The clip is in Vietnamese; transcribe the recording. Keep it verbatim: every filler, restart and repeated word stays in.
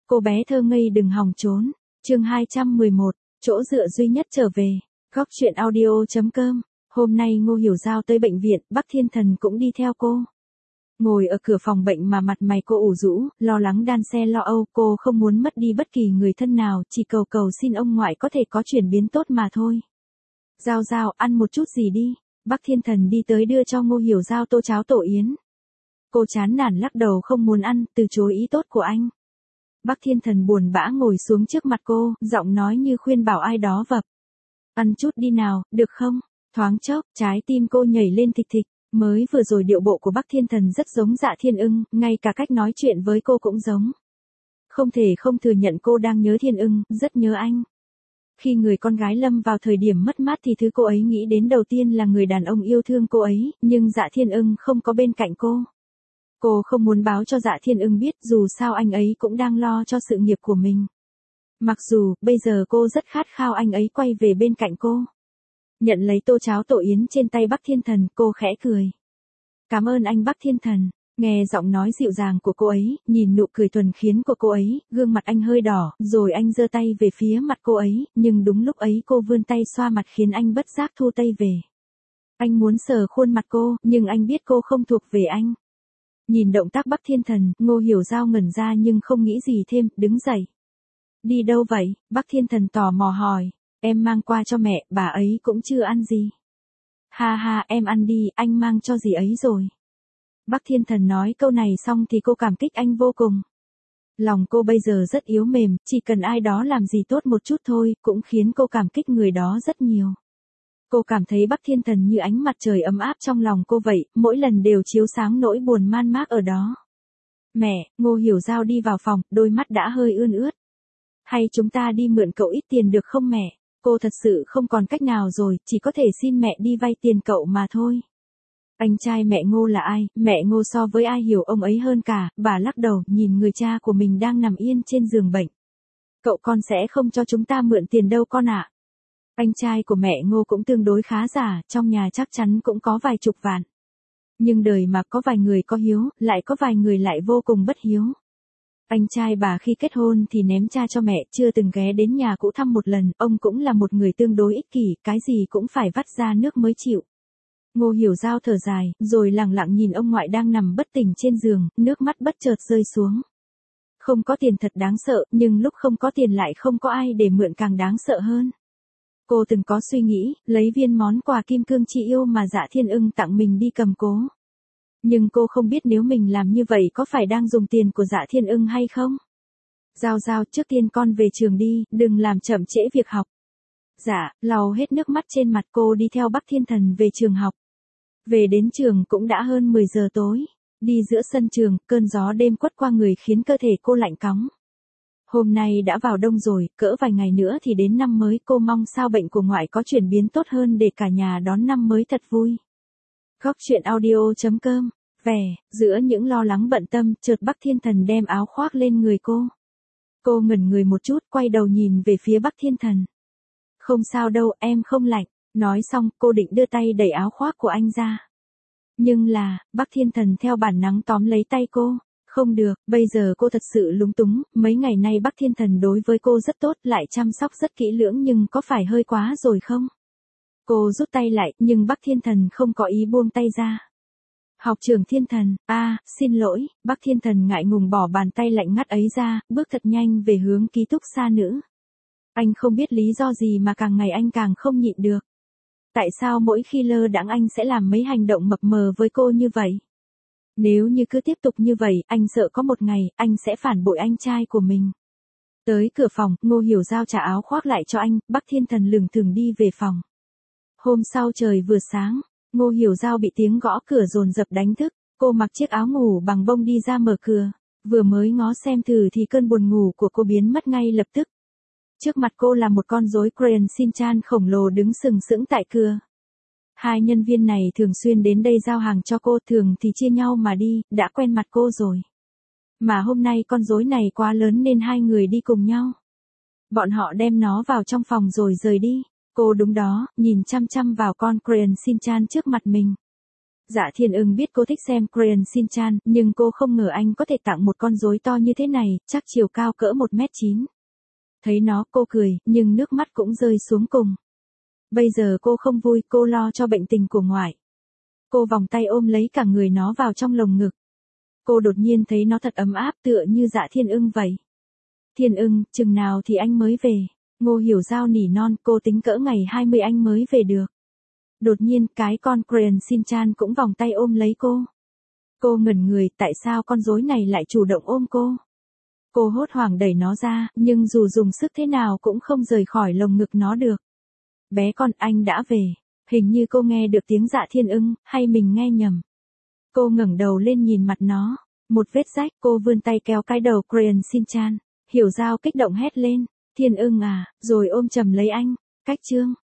Cô bé thơ ngây đừng hòng trốn. Chương hai trăm mười một, chỗ dựa duy nhất trở về. Góc truyện audio.com. Hôm nay Ngô Hiểu Giao tới bệnh viện, Bắc Thiên Thần cũng đi theo cô. Ngồi ở cửa phòng bệnh mà mặt mày cô ủ rũ, lo lắng đan xe lo âu, cô không muốn mất đi bất kỳ người thân nào, chỉ cầu cầu xin ông ngoại có thể có chuyển biến tốt mà thôi. Giao Giao, ăn một chút gì đi. Bắc Thiên Thần đi tới đưa cho Ngô Hiểu Giao tô cháo tổ yến. Cô chán nản lắc đầu không muốn ăn, từ chối ý tốt của anh. Bắc Thiên Thần buồn bã ngồi xuống trước mặt cô, giọng nói như khuyên bảo ai đó vập. Ăn chút đi nào, được không? Thoáng chốc, trái tim cô nhảy lên thịch thịch. Mới vừa rồi điệu bộ của Bắc Thiên Thần rất giống Dạ Thiên Ưng, ngay cả cách nói chuyện với cô cũng giống. Không thể không thừa nhận cô đang nhớ Thiên Ưng, rất nhớ anh. Khi người con gái lâm vào thời điểm mất mát thì thứ cô ấy nghĩ đến đầu tiên là người đàn ông yêu thương cô ấy, nhưng Dạ Thiên Ưng không có bên cạnh cô. Cô không muốn báo cho Dạ Thiên Ưng biết, dù sao anh ấy cũng đang lo cho sự nghiệp của mình. Mặc dù, bây giờ cô rất khát khao anh ấy quay về bên cạnh cô. Nhận lấy tô cháo tổ yến trên tay Bắc Thiên Thần, cô khẽ cười. Cảm ơn anh Bắc Thiên Thần. Nghe giọng nói dịu dàng của cô ấy, nhìn nụ cười thuần khiết của cô ấy, gương mặt anh hơi đỏ, rồi anh giơ tay về phía mặt cô ấy, nhưng đúng lúc ấy cô vươn tay xoa mặt khiến anh bất giác thu tay về. Anh muốn sờ khuôn mặt cô, nhưng anh biết cô không thuộc về anh. Nhìn động tác Bắc Thiên Thần, Ngô Hiểu Giao ngẩn ra nhưng không nghĩ gì thêm, đứng dậy. Đi đâu vậy? Bắc Thiên Thần tò mò hỏi. Em mang qua cho mẹ, bà ấy cũng chưa ăn gì. Ha ha, em ăn đi, anh mang cho dì ấy rồi. Bắc Thiên Thần nói câu này xong thì cô cảm kích anh vô cùng. Lòng cô bây giờ rất yếu mềm, chỉ cần ai đó làm gì tốt một chút thôi, cũng khiến cô cảm kích người đó rất nhiều. Cô cảm thấy Bắc Thiên Thần như ánh mặt trời ấm áp trong lòng cô vậy, mỗi lần đều chiếu sáng nỗi buồn man mác ở đó. Mẹ, Ngô Hiểu Giao đi vào phòng, đôi mắt đã hơi ươn ướt. Hay chúng ta đi mượn cậu ít tiền được không mẹ? Cô thật sự không còn cách nào rồi, chỉ có thể xin mẹ đi vay tiền cậu mà thôi. Anh trai mẹ Ngô là ai, mẹ Ngô so với ai hiểu ông ấy hơn cả, bà lắc đầu, nhìn người cha của mình đang nằm yên trên giường bệnh. Cậu con sẽ không cho chúng ta mượn tiền đâu con ạ. Anh trai của mẹ Ngô cũng tương đối khá giả, trong nhà chắc chắn cũng có vài chục vạn. Nhưng đời mà có vài người có hiếu, lại có vài người lại vô cùng bất hiếu. Anh trai bà khi kết hôn thì ném cha cho mẹ, chưa từng ghé đến nhà cũ thăm một lần, ông cũng là một người tương đối ích kỷ, cái gì cũng phải vắt ra nước mới chịu. Ngô Hiểu Giao thở dài, rồi lặng lặng nhìn ông ngoại đang nằm bất tỉnh trên giường, nước mắt bất chợt rơi xuống. Không có tiền thật đáng sợ, nhưng lúc không có tiền lại không có ai để mượn càng đáng sợ hơn. Cô từng có suy nghĩ, lấy viên món quà kim cương chi yêu mà Dạ Thiên Ưng tặng mình đi cầm cố. Nhưng cô không biết nếu mình làm như vậy có phải đang dùng tiền của Dạ Thiên Ưng hay không? Giao Giao, trước tiên con về trường đi, đừng làm chậm trễ việc học. Dạ, lau hết nước mắt trên mặt cô đi theo Bắc Thiên Thần về trường học. Về đến trường cũng đã hơn mười giờ tối. Đi giữa sân trường, cơn gió đêm quất qua người khiến cơ thể cô lạnh cóng. Hôm nay đã vào đông rồi, cỡ vài ngày nữa thì đến năm mới, cô mong sao bệnh của ngoại có chuyển biến tốt hơn để cả nhà đón năm mới thật vui. Góc truyện audio.com. Vẻ, giữa những lo lắng bận tâm, chợt Bắc Thiên Thần đem áo khoác lên người cô. Cô ngẩn người một chút, quay đầu nhìn về phía Bắc Thiên Thần. Không sao đâu, em không lạnh. Nói xong, cô định đưa tay đẩy áo khoác của anh ra. Nhưng là, Bắc Thiên Thần theo bản năng tóm lấy tay cô. Không được, bây giờ cô thật sự lúng túng, mấy ngày nay Bắc Thiên Thần đối với cô rất tốt, lại chăm sóc rất kỹ lưỡng nhưng có phải hơi quá rồi không? Cô rút tay lại, nhưng Bắc Thiên Thần không có ý buông tay ra. Học trưởng Thiên Thần, a, à, xin lỗi, Bắc Thiên Thần ngại ngùng bỏ bàn tay lạnh ngắt ấy ra, bước thật nhanh về hướng ký túc xá nữ. Anh không biết lý do gì mà càng ngày anh càng không nhịn được. Tại sao mỗi khi lơ đãng anh sẽ làm mấy hành động mập mờ với cô như vậy? Nếu như cứ tiếp tục như vậy, anh sợ có một ngày, anh sẽ phản bội anh trai của mình. Tới cửa phòng, Ngô Hiểu Giao trả áo khoác lại cho anh, Bắc Thiên Thần lững thững đi về phòng. Hôm sau trời vừa sáng, Ngô Hiểu Giao bị tiếng gõ cửa dồn dập đánh thức, cô mặc chiếc áo ngủ bằng bông đi ra mở cửa, vừa mới ngó xem thử thì cơn buồn ngủ của cô biến mất ngay lập tức. Trước mặt cô là một con rối Crayon Shin-chan khổng lồ đứng sừng sững tại cửa. Hai nhân viên này thường xuyên đến đây giao hàng cho cô, thường thì chia nhau mà đi, đã quen mặt cô rồi. Mà hôm nay con rối này quá lớn nên hai người đi cùng nhau. Bọn họ đem nó vào trong phòng rồi rời đi. Cô đúng đó, nhìn chăm chăm vào con Crayon Shin-chan trước mặt mình. Dạ Thiên Ưng biết cô thích xem Crayon Shin-chan, nhưng cô không ngờ anh có thể tặng một con rối to như thế này, chắc chiều cao cỡ một mét chín. Thấy nó cô cười, nhưng nước mắt cũng rơi xuống cùng. Bây giờ cô không vui, cô lo cho bệnh tình của ngoại. Cô vòng tay ôm lấy cả người nó vào trong lồng ngực. Cô đột nhiên thấy nó thật ấm áp tựa như Dạ Thiên Ưng vậy. Thiên Ưng, chừng nào thì anh mới về? Ngô Hiểu Giao nỉ non, cô tính cỡ ngày hai mươi anh mới về được. Đột nhiên, cái con Crayon Shin-chan cũng vòng tay ôm lấy cô. Cô ngẩn người, tại sao con rối này lại chủ động ôm cô? Cô hốt hoảng đẩy nó ra, nhưng dù dùng sức thế nào cũng không rời khỏi lồng ngực nó được. Bé con, anh đã về. Hình như cô nghe được tiếng Dạ Thiên Ưng, hay mình nghe nhầm. Cô ngẩng đầu lên nhìn mặt nó. Một vết rách, cô vươn tay kéo cái đầu Crayon Shin-chan. Hiểu Giao kích động hét lên. Thiên Ưng à, rồi ôm chầm lấy anh. Cách chương.